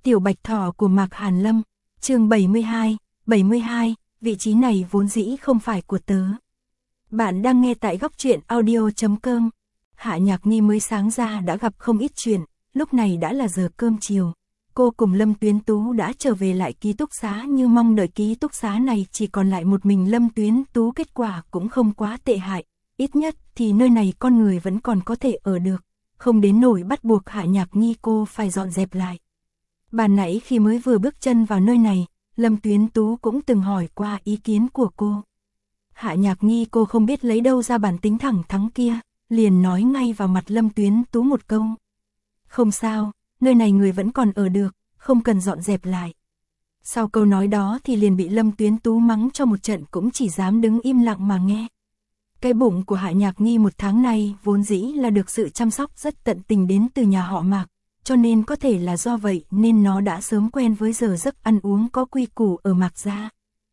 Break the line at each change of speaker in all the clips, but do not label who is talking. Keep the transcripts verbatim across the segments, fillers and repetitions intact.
Tiểu Bạch Thỏ của Mạc Hàn Lâm, chương bảy mươi hai, bảy mươi hai, vị trí này vốn dĩ không phải của tớ. Bạn đang nghe tại góc truyện audio chấm com. Hạ Nhạc Nhi mới sáng ra đã gặp không ít chuyện, lúc này đã là giờ cơm chiều. Cô cùng Lâm Tuyến Tú đã trở về lại ký túc xá, như mong đợi ký túc xá này chỉ còn lại một mình Lâm Tuyến Tú, kết quả cũng không quá tệ hại. Ít nhất thì nơi này con người vẫn còn có thể ở được, không đến nỗi bắt buộc Hạ Nhạc Nhi cô phải dọn dẹp lại. Ban nãy khi mới vừa bước chân vào nơi này, Lâm Tuyến Tú cũng từng hỏi qua ý kiến của cô. Hạ Nhạc Nhi cô không biết lấy đâu ra bản tính thẳng thắn kia, liền nói ngay vào mặt Lâm Tuyến Tú một câu. Không sao, nơi này người vẫn còn ở được, không cần dọn dẹp lại. Sau câu nói đó thì liền bị Lâm Tuyến Tú mắng cho một trận, cũng chỉ dám đứng im lặng mà nghe. Cái bụng của Hạ Nhạc Nhi một tháng này vốn dĩ là được sự chăm sóc rất tận tình đến từ nhà họ Mạc, cho nên có thể là do vậy nên nó đã sớm quen với giờ giấc ăn uống có quy củ ở Mạc gia.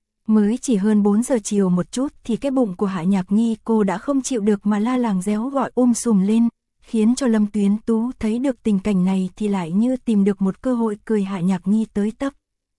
Mới chỉ hơn bốn giờ chiều một chút thì cái bụng của Hạ Nhạc Nhi cô đã không chịu được mà la làng réo gọi um sùm lên, khiến cho Lâm Tuyến Tú thấy được tình cảnh này thì lại như tìm được một cơ hội cười Hạ Nhạc Nhi tới tấp.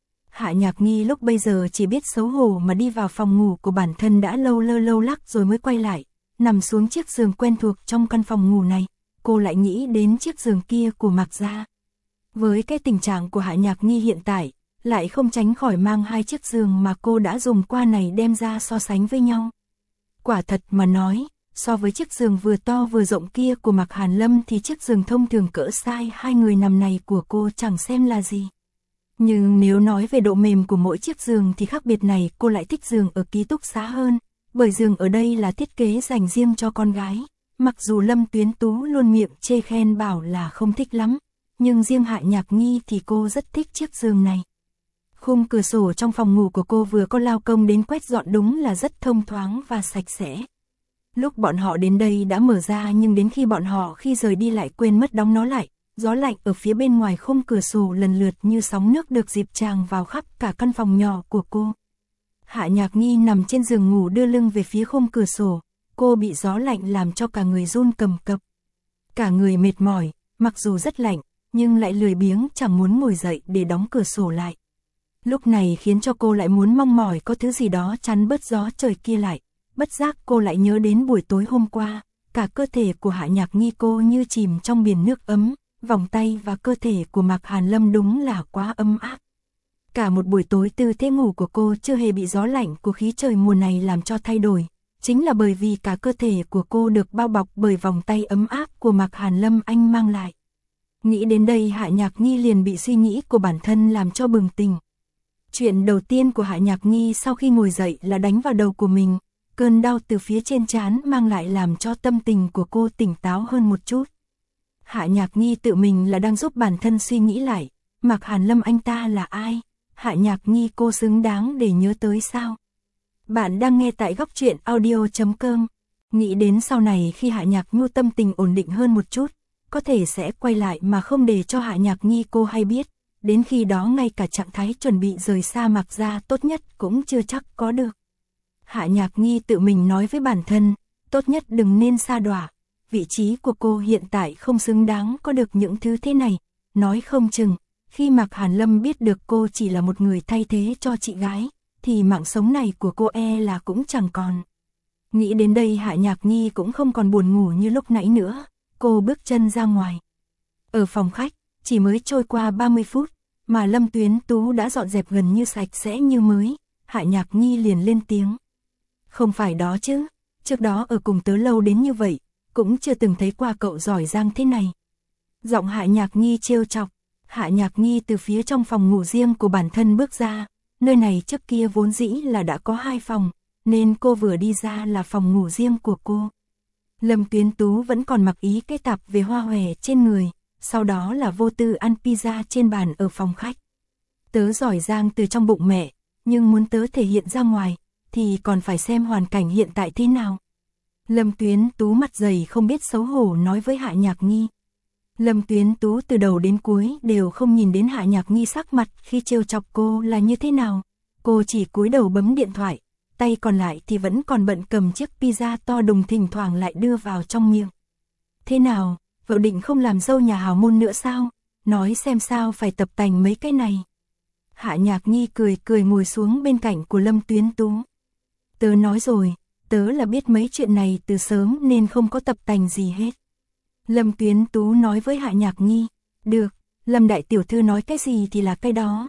Hạ Nhạc Nhi lúc bây giờ chỉ biết xấu hổ mà đi vào phòng ngủ của bản thân, đã lâu lơ lâu lắc rồi mới quay lại, nằm xuống chiếc giường quen thuộc trong căn phòng ngủ này. Cô lại nghĩ đến chiếc giường kia của Mạc gia. Với cái tình trạng của Hạ Nhạc Nhi hiện tại, lại không tránh khỏi mang hai chiếc giường mà cô đã dùng qua này đem ra so sánh với nhau. Quả thật mà nói, so với chiếc giường vừa to vừa rộng kia của Mạc Hàn Lâm thì chiếc giường thông thường cỡ size hai người nằm này của cô chẳng xem là gì. Nhưng nếu nói về độ mềm của mỗi chiếc giường thì khác biệt này cô lại thích giường ở ký túc xá hơn, bởi giường ở đây là thiết kế dành riêng cho con gái. Mặc dù Lâm Tuyến Tú luôn miệng chê khen bảo là không thích lắm, nhưng riêng Hạ Nhạc Nhi thì cô rất thích chiếc giường này. Khung cửa sổ trong phòng ngủ của cô vừa có lao công đến quét dọn, đúng là rất thông thoáng và sạch sẽ. Lúc bọn họ đến đây đã mở ra, nhưng đến khi bọn họ khi rời đi lại quên mất đóng nó lại. Gió lạnh ở phía bên ngoài khung cửa sổ lần lượt như sóng nước được dịp tràn vào khắp cả căn phòng nhỏ của cô. Hạ Nhạc Nhi nằm trên giường ngủ đưa lưng về phía khung cửa sổ. Cô bị gió lạnh làm cho cả người run cầm cập. Cả người mệt mỏi, mặc dù rất lạnh, nhưng lại lười biếng chẳng muốn ngồi dậy để đóng cửa sổ lại. Lúc này khiến cho cô lại muốn mong mỏi có thứ gì đó chắn bớt gió trời kia lại. Bất giác cô lại nhớ đến buổi tối hôm qua, cả cơ thể của Hạ Nhạc Nhi cô như chìm trong biển nước ấm, vòng tay và cơ thể của Mạc Hàn Lâm đúng là quá ấm áp. Cả một buổi tối tư thế ngủ của cô chưa hề bị gió lạnh của khí trời mùa này làm cho thay đổi. Chính là bởi vì cả cơ thể của cô được bao bọc bởi vòng tay ấm áp của Mạc Hàn Lâm anh mang lại. Nghĩ đến đây Hạ Nhạc Nhi liền bị suy nghĩ của bản thân làm cho bừng tỉnh. Chuyện đầu tiên của Hạ Nhạc Nhi sau khi ngồi dậy là đánh vào đầu của mình. Cơn đau từ phía trên trán mang lại làm cho tâm tình của cô tỉnh táo hơn một chút. Hạ Nhạc Nhi tự mình là đang giúp bản thân suy nghĩ lại. Mạc Hàn Lâm anh ta là ai? Hạ Nhạc Nhi cô xứng đáng để nhớ tới sao? Bạn đang nghe tại góc truyện audio chấm com. Nghĩ đến sau này khi Hạ Nhạc Nhu tâm tình ổn định hơn một chút, có thể sẽ quay lại mà không để cho Hạ Nhạc Nhi cô hay biết. Đến khi đó ngay cả trạng thái chuẩn bị rời xa Mạc gia tốt nhất cũng chưa chắc có được. Hạ Nhạc Nhi tự mình nói với bản thân, tốt nhất đừng nên sa đọa. Vị trí của cô hiện tại không xứng đáng có được những thứ thế này. Nói không chừng, khi Mạc Hàn Lâm biết được cô chỉ là một người thay thế cho chị gái, thì mạng sống này của cô e là cũng chẳng còn. Nghĩ đến đây Hạ Nhạc Nhi cũng không còn buồn ngủ như lúc nãy nữa. Cô bước chân ra ngoài. Ở phòng khách, chỉ mới trôi qua ba mươi phút, mà Lâm Tuyến Tú đã dọn dẹp gần như sạch sẽ như mới. Hạ Nhạc Nhi liền lên tiếng. Không phải đó chứ, trước đó ở cùng tớ lâu đến như vậy, cũng chưa từng thấy qua cậu giỏi giang thế này. Giọng Hạ Nhạc Nhi trêu chọc. Hạ Nhạc Nhi từ phía trong phòng ngủ riêng của bản thân bước ra. Nơi này trước kia vốn dĩ là đã có hai phòng, nên cô vừa đi ra là phòng ngủ riêng của cô. Lâm Tuyến Tú vẫn còn mặc ý cái tạp về hoa hòe trên người, sau đó là vô tư ăn pizza trên bàn ở phòng khách. Tớ giỏi giang từ trong bụng mẹ, nhưng muốn tớ thể hiện ra ngoài, thì còn phải xem hoàn cảnh hiện tại thế nào. Lâm Tuyến Tú mặt dày không biết xấu hổ nói với Hạ Nhạc Nhi. Lâm Tuyến Tú từ đầu đến cuối đều không nhìn đến Hạ Nhạc Nhi sắc mặt khi trêu chọc cô là như thế nào. Cô chỉ cúi đầu bấm điện thoại, tay còn lại thì vẫn còn bận cầm chiếc pizza to đùng thỉnh thoảng lại đưa vào trong miệng. Thế nào, vợ định không làm dâu nhà hào môn nữa sao? nói xem sao phải tập tành mấy cái này. Hạ Nhạc Nhi cười cười ngồi xuống bên cạnh của Lâm Tuyến Tú. Tớ nói rồi, tớ là biết mấy chuyện này từ sớm nên không có tập tành gì hết. Lâm Tuyến Tú nói với Hạ Nhạc Nhi, được, Lâm đại tiểu thư nói cái gì thì là cái đó.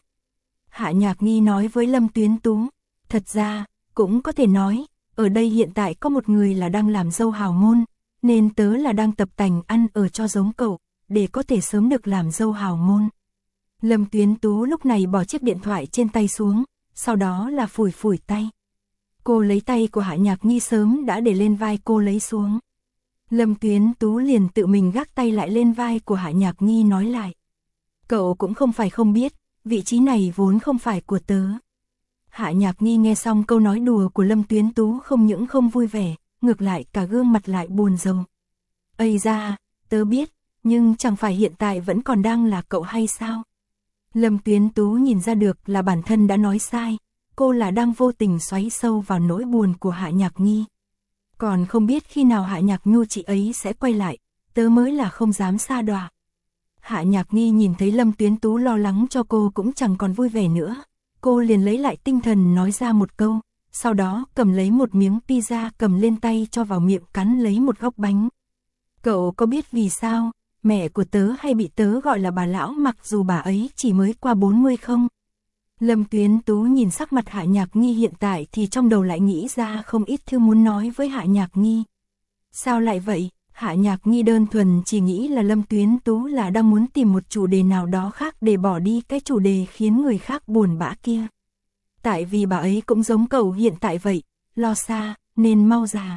Hạ Nhạc Nhi nói với Lâm Tuyến Tú, thật ra, cũng có thể nói, ở đây hiện tại có một người là đang làm dâu hào môn, nên tớ là đang tập tành ăn ở cho giống cậu, để có thể sớm được làm dâu hào môn. Lâm Tuyến Tú lúc này bỏ chiếc điện thoại trên tay xuống, sau đó là phủi phủi tay. Cô lấy tay của Hạ Nhạc Nhi sớm đã để lên vai cô lấy xuống. Lâm Tuyến Tú liền tự mình gác tay lại lên vai của Hạ Nhạc Nhi nói lại. Cậu cũng không phải không biết, vị trí này vốn không phải của tớ. Hạ Nhạc Nhi nghe xong câu nói đùa của Lâm Tuyến Tú không những không vui vẻ, ngược lại cả gương mặt lại buồn rầu. Ây da, tớ biết, nhưng chẳng phải hiện tại vẫn còn đang là cậu hay sao? Lâm Tuyến Tú nhìn ra được là bản thân đã nói sai, cô là đang vô tình xoáy sâu vào nỗi buồn của Hạ Nhạc Nhi. Còn không biết khi nào Hạ Nhạc Nhu chị ấy sẽ quay lại, tớ mới là không dám sa đọa. Hạ Nhạc Nhi nhìn thấy Lâm Tuyến Tú lo lắng cho cô cũng chẳng còn vui vẻ nữa. Cô liền lấy lại tinh thần nói ra một câu, sau đó cầm lấy một miếng pizza cầm lên tay cho vào miệng cắn lấy một góc bánh. Cậu có biết vì sao, mẹ của tớ hay bị tớ gọi là bà lão mặc dù bà ấy chỉ mới qua bốn mươi không? Lâm Tuyến Tú nhìn sắc mặt Hạ Nhạc Nhi hiện tại thì trong đầu lại nghĩ ra không ít thứ muốn nói với Hạ Nhạc Nhi. Sao lại vậy? Hạ Nhạc Nhi đơn thuần chỉ nghĩ là Lâm Tuyến Tú là đang muốn tìm một chủ đề nào đó khác để bỏ đi cái chủ đề khiến người khác buồn bã kia. Tại vì bà ấy cũng giống cậu hiện tại vậy, lo xa, nên mau già.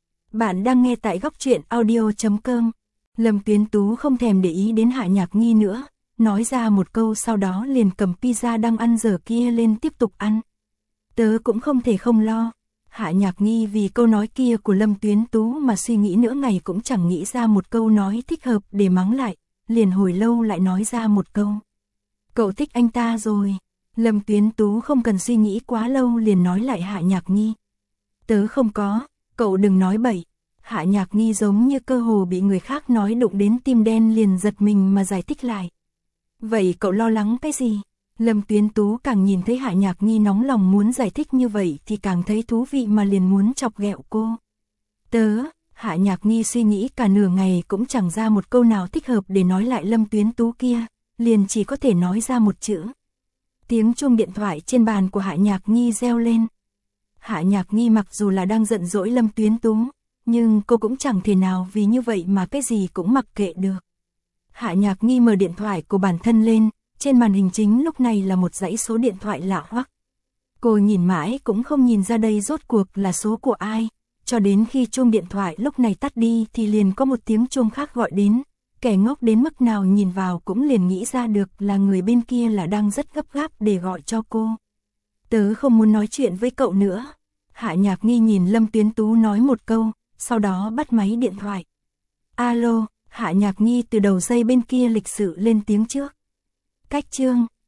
Bạn đang nghe tại góc truyện audio chấm com. Lâm Tuyến Tú không thèm để ý đến Hạ Nhạc Nhi nữa, nói ra một câu sau đó liền cầm pizza đang ăn dở kia lên tiếp tục ăn. Tớ cũng không thể không lo. Hạ Nhạc Nhi vì câu nói kia của Lâm Tuyến Tú mà suy nghĩ nửa ngày cũng chẳng nghĩ ra một câu nói thích hợp để mắng lại, liền hồi lâu lại nói ra một câu. Cậu thích anh ta rồi. Lâm Tuyến Tú không cần suy nghĩ quá lâu liền nói lại Hạ Nhạc Nhi. Tớ không có, cậu đừng nói bậy. Hạ Nhạc Nhi giống như cơ hồ bị người khác nói đụng đến tim đen liền giật mình mà giải thích lại. Vậy cậu lo lắng cái gì? Lâm Tuyến Tú càng nhìn thấy Hạ Nhạc Nhi nóng lòng muốn giải thích như vậy thì càng thấy thú vị mà liền muốn chọc ghẹo cô. Tớ, Hạ Nhạc Nhi suy nghĩ cả nửa ngày cũng chẳng ra một câu nào thích hợp để nói lại Lâm Tuyến Tú kia, liền chỉ có thể nói ra một chữ. Tiếng chuông điện thoại trên bàn của Hạ Nhạc Nhi reo lên. Hạ Nhạc Nhi mặc dù là đang giận dỗi Lâm Tuyến Tú, nhưng cô cũng chẳng thể nào vì như vậy mà cái gì cũng mặc kệ được. Hạ Nhạc Nhi mở điện thoại của bản thân lên, trên màn hình chính lúc này là một dãy số điện thoại lạ hoắc. Cô nhìn mãi cũng không nhìn ra đây rốt cuộc là số của ai, cho đến khi chuông điện thoại lúc này tắt đi thì liền có một tiếng chuông khác gọi đến, kẻ ngốc đến mức nào nhìn vào cũng liền nghĩ ra được là người bên kia là đang rất gấp gáp để gọi cho cô. Tớ không muốn nói chuyện với cậu nữa. Hạ Nhạc Nhi nhìn Lâm Tuyến Tú nói một câu, sau đó bắt máy điện thoại. Alo, Hạ Nhạc Nhi từ đầu dây bên kia lịch sự lên tiếng trước. Cách chương